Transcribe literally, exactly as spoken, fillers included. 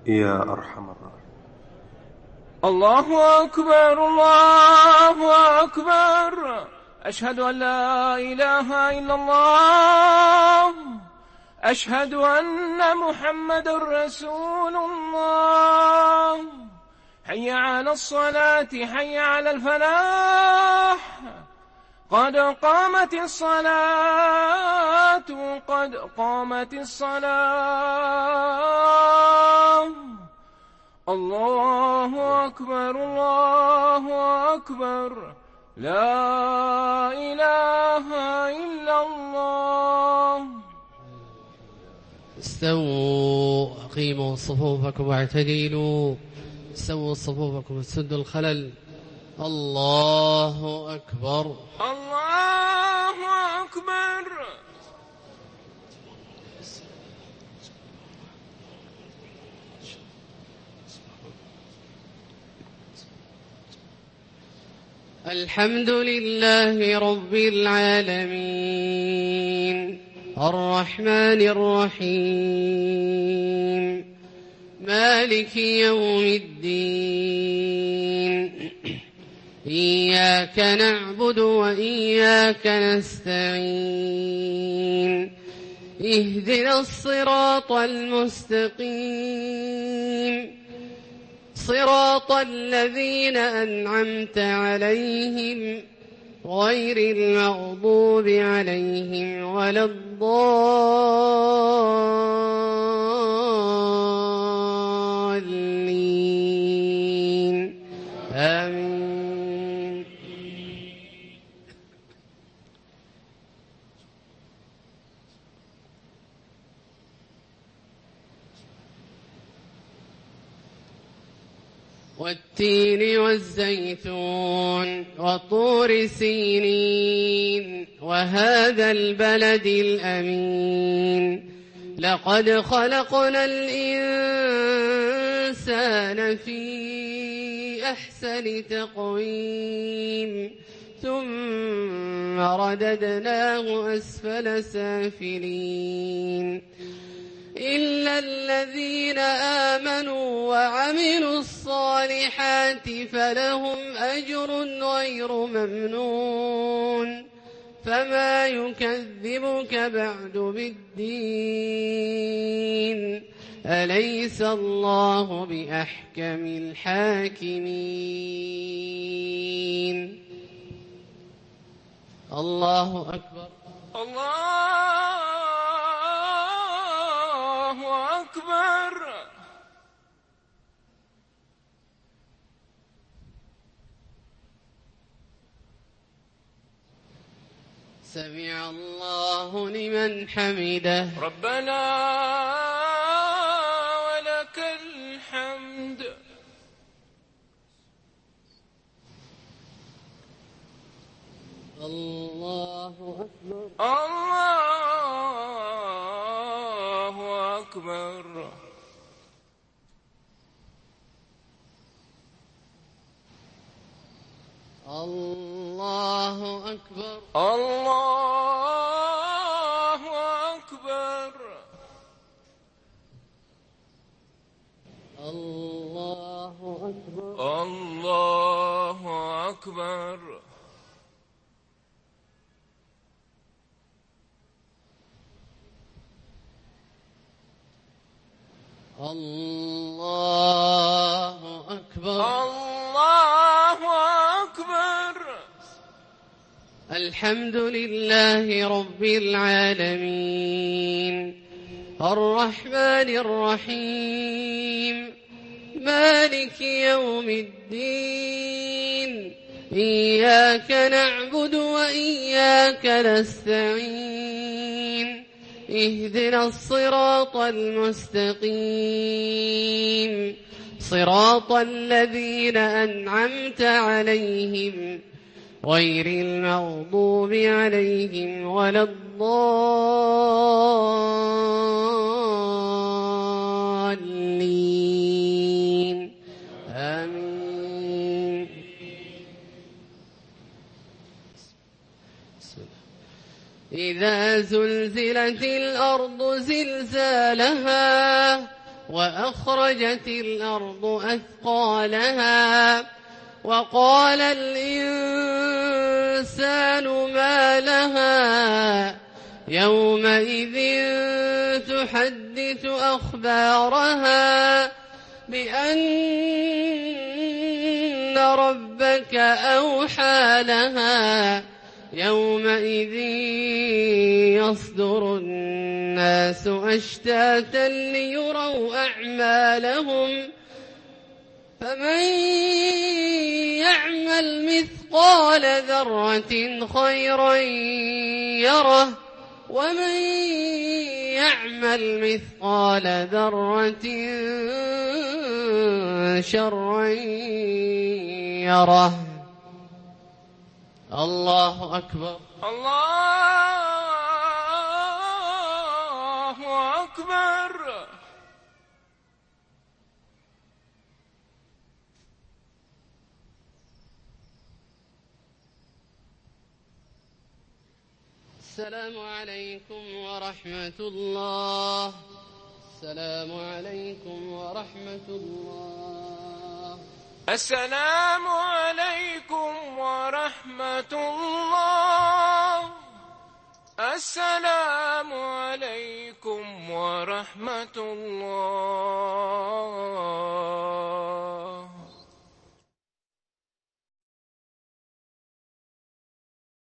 يا أرحم الراحمين. الله أكبر الله أكبر. أشهد أن لا إله إلا الله. أشهد أن محمد رسول الله. حي على الصلاة حي على الفلاح. قد قامت الصلاة قد قامت الصلاة. الله أكبر الله أكبر. لا إله إلا الله. استووا أقيموا صفوفكم واعتدلوا. سووا صفوفكم وسدوا الخلل. الله أكبر الله أكبر. الحمد لله رب العالمين الرحمن الرحيم مالك يوم الدين. إياك نعبد وإياك نستعين. اهدنا الصراط المستقيم صراط الذين أنعمت عليهم غير المغضوب عليهم ولا الضالين. آمين. والتين والزيتون وطور سينين وهذا البلد الأمين. لقد خلقنا الإنسان في أحسن تقويم ثم رددناه أسفل سافلين إلا الذين آمنوا وعملوا الصالحات فلهم أجر غير ممنون. فما يكذبك بعد بالدين. أليس الله بأحكم الحاكمين. الله أكبر الله أكبر. سمع الله لمن حمده. ربنا ولك الحمد. الله أكبر الله أكبر. الله أكبر الله أكبر. الله أكبر الله أكبر. الله أكبر الله أكبر. الحمد لله رب العالمين الرحمن الرحيم مالك يوم الدين. إياك نعبد وإياك نستعين. اهدنا الصراط المستقيم صراط الذين أنعمت عليهم غير المغضوب عليهم ولا الضالين. آمين. إذا زلزلت الأرض زلزالها وأخرجت الأرض أثقالها وقال الإنسان ما لها يومئذ تحدث أخبارها بأن ربك أوحى لها يومئذ يصدر الناس أشتاتا ليروا أعمالهم فمن يعمل مثقال ذرة خيرا يره ومن يعمل مثقال ذرة شرا يره. الله أكبر. الله أكبر. السلام عليكم ورحمة الله. السلام عليكم ورحمة الله. السلام عليكم ورحمة الله. السلام عليكم ورحمة الله.